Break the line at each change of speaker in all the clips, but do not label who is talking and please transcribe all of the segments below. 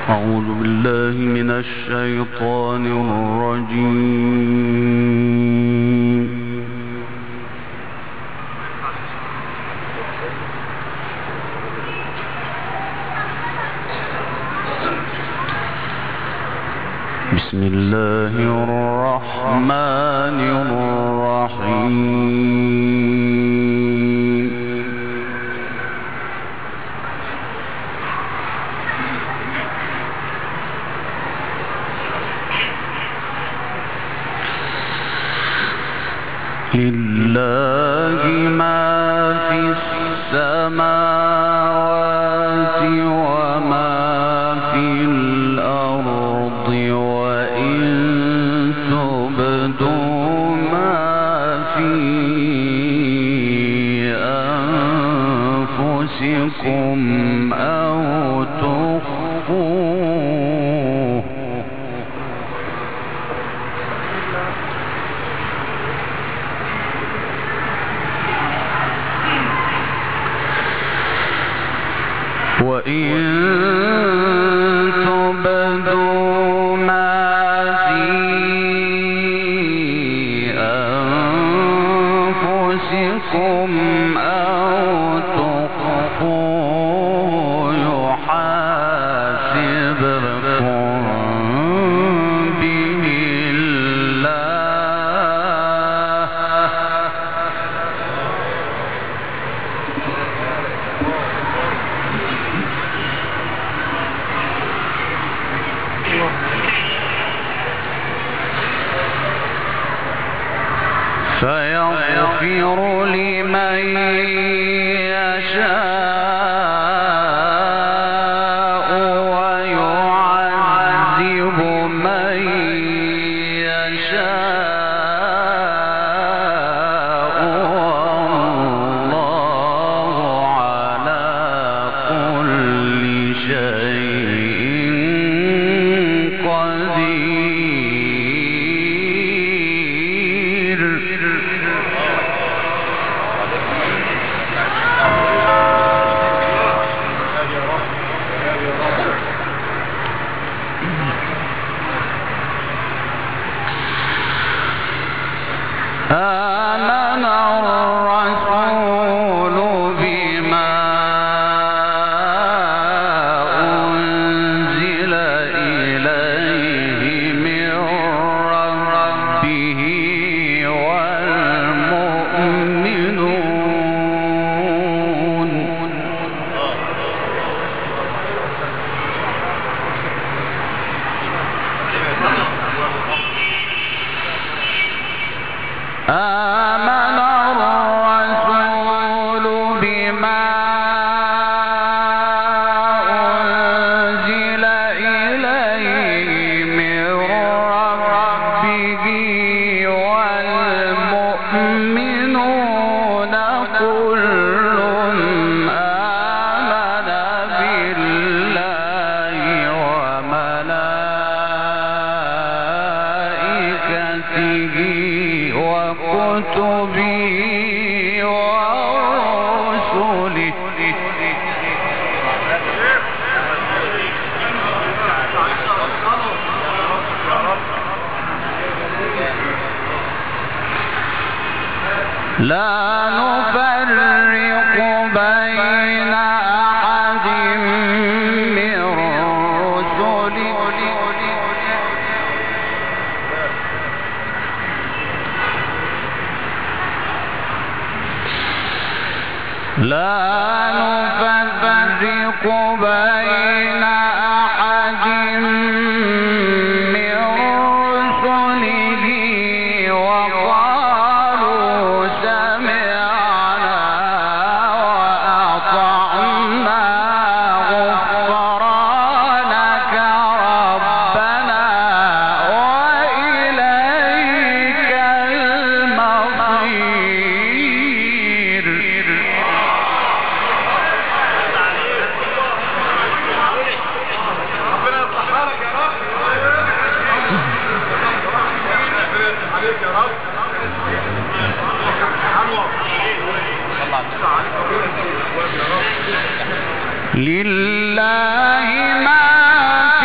أعوذ بالله من الشيطان الرجيم. بسم الله الرحمن الرحيم. لله ما في السماوات وما في الأرض، وإن تبدوا ما في أنفسكم أو تخفوه يحاسبكم به الله. فيغفر لمن يشاء ويعذب من يشاء، والله على كل شيء قدير. آمن الرسول بما أنزل إليه من ربه والمؤمنون. آمن الرسول بما أنزل إليه من ربه والمؤمنون كل آمن بالله وملائكته وكتبه ورسله لا نفرق بين أحد من رسله بين أحد من رسله وقالوا سمعنا وأطعنا غفرانك ربنا وإليك المصير. لله ما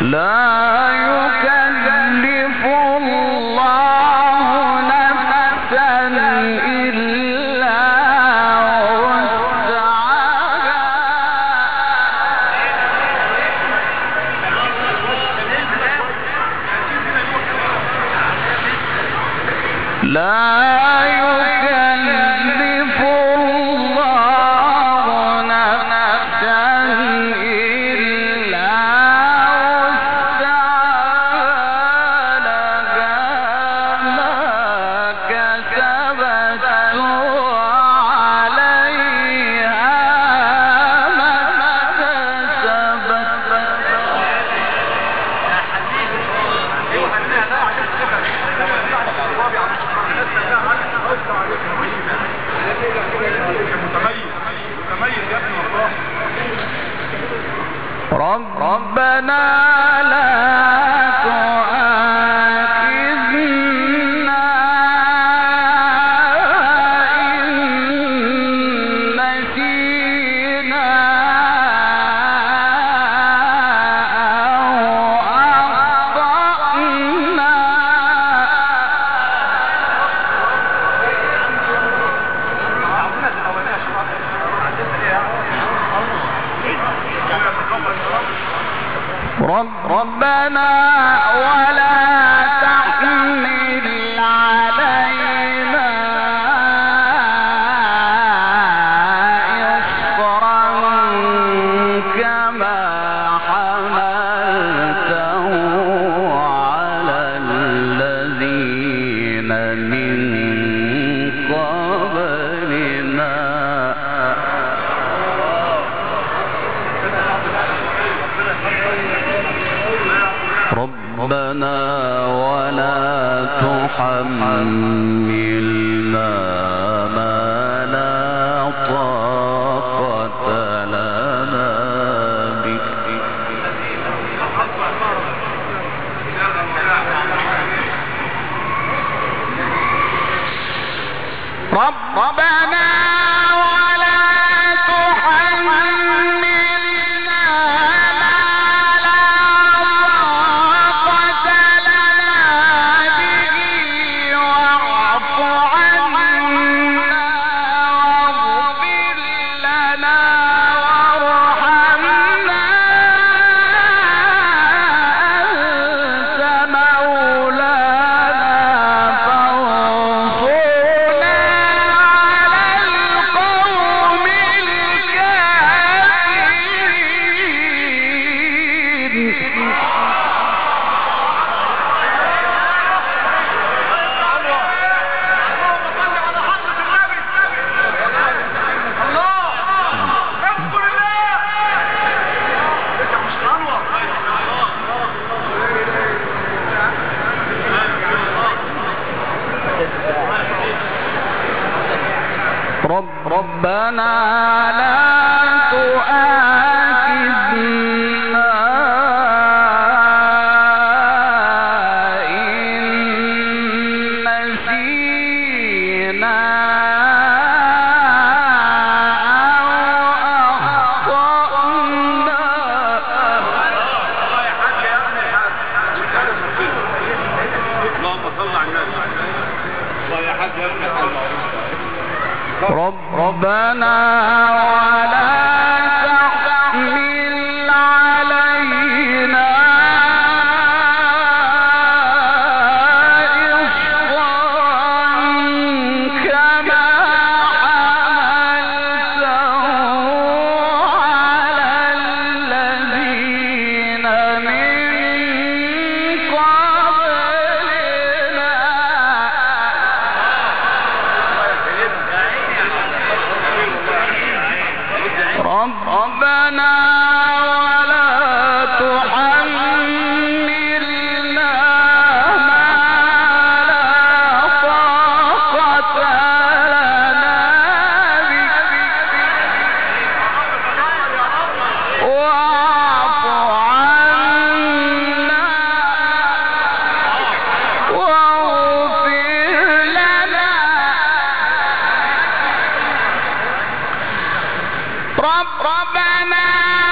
ربنا لا تؤاخذنا إن نسينا أو أخطأنا. ربنا ولا تحمل علينا إصرا كما حملته على الذين من قبلنا. ربنا ولا تحملنا ما لا طاقة لنا به. ربنا ربنا لا تؤاخذنا إن نسينا أو أخطأنا.
اللهم صل على النبي. الله يا حاج يا ابن
ربنا ولا تحمل علينا إصرا كما حملته على الذين من قبلنا. ربنا ولا تحملنا ما لا طاقة لنا به. واعف عنا واغفر لنا. ربنا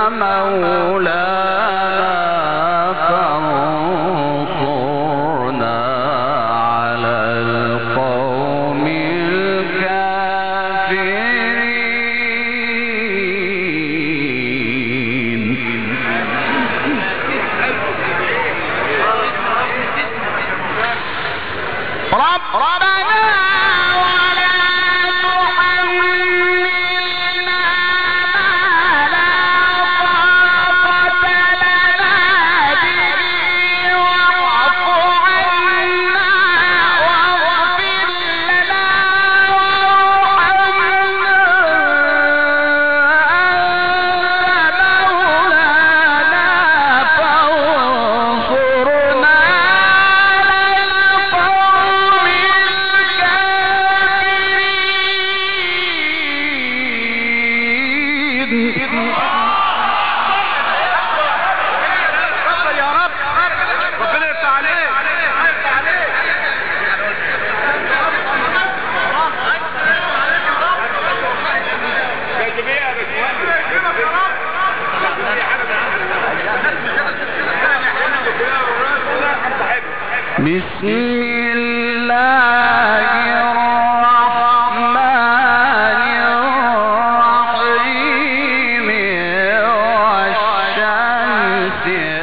مولانا فانصرنا على القوم الكافرين. ربنا ولا تحملنا ما لا طاقة لنا به واعف عنا واغفر لنا وارحمنا أنت مولانا فانصرنا على القوم الكافرين.
يا رب ربنا يفتح عليك.
بسم الله الرحمن الرحيم والشمس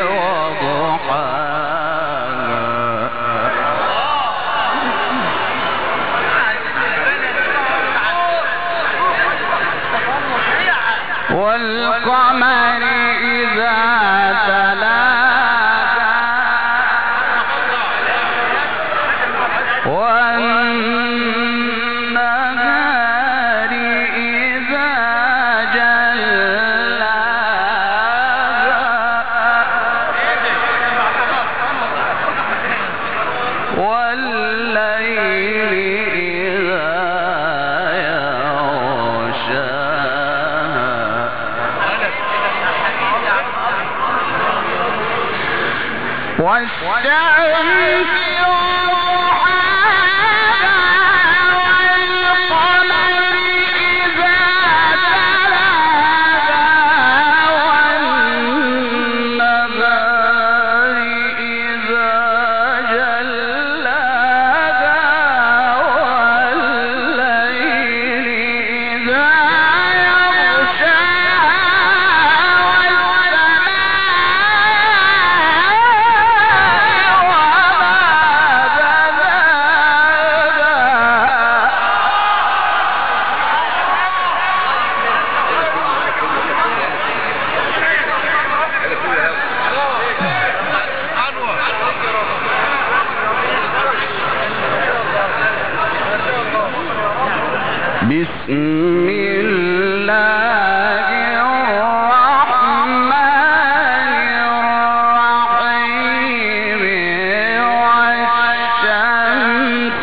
وضحاها والقمر إذا تلاها والنهار إذا جلاها والليل إذا يغشاها والشمس بسم الله الرحمن الرحيم والشمس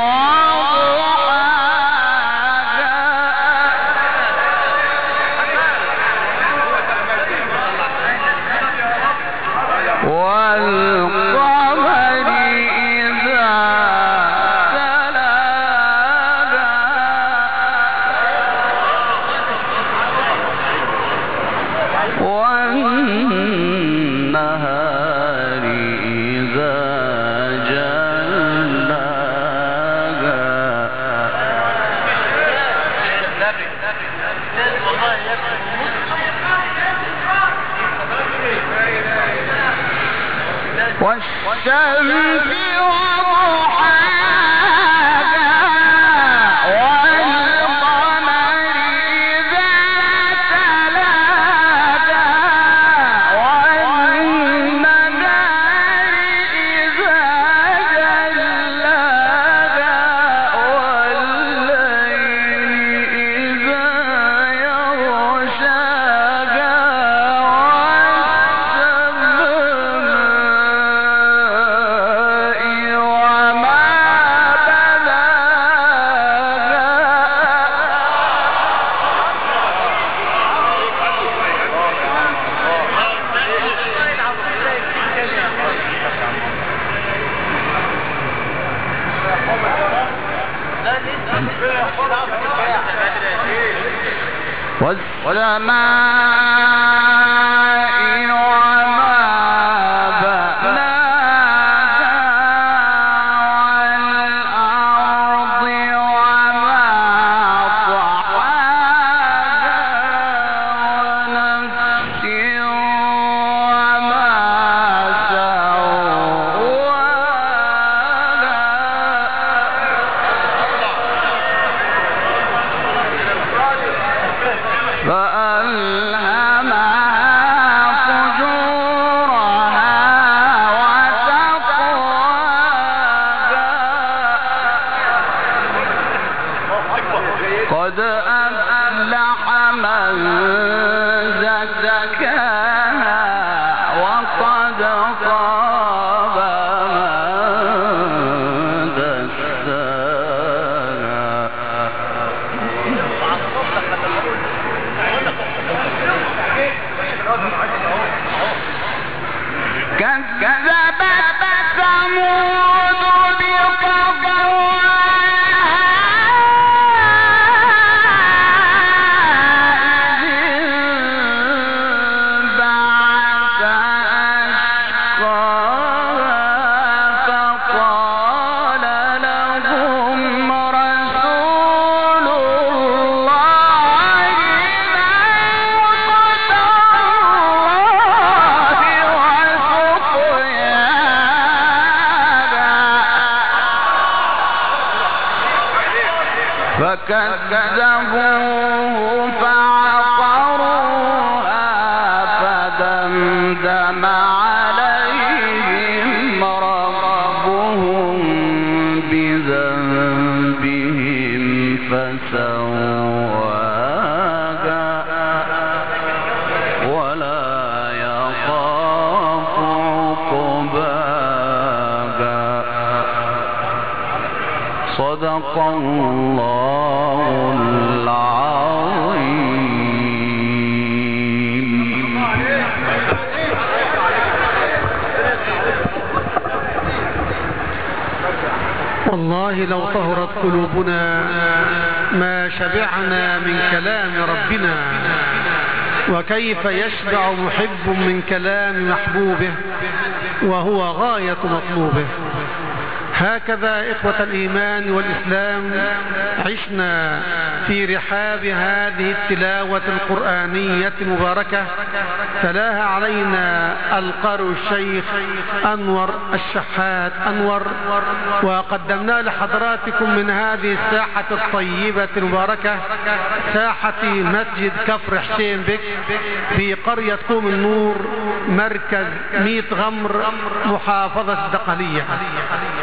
وضحاها والقمر إذا والنهار إذا جلاها والشمس وضحاها والقمر إذا تلاها والنهار إذا جلاها والليل إذا يغشاها فكذبوه فعقروها فدمدم عليهم ربهم بذنبهم فسواها ولا يخاف عقباها. صدق الله العظيم.
والله لو طهرت قلوبنا ما شبعنا من كلام ربنا، وكيف يشبع محب من كلام محبوبه وهو غاية مطلوبه. هكذا إخوة الإيمان والإسلام عشنا في رحاب هذه التلاوة القرآنية المباركة، تلاها علينا القارئ الشيخ أنور الشحات أنور، وقدمنا لحضراتكم من هذه الساحة الطيبة المباركة ساحة مسجد كفر حسين بك في قرية قوم النور، مركز ميت غمر، محافظة الدقهلية.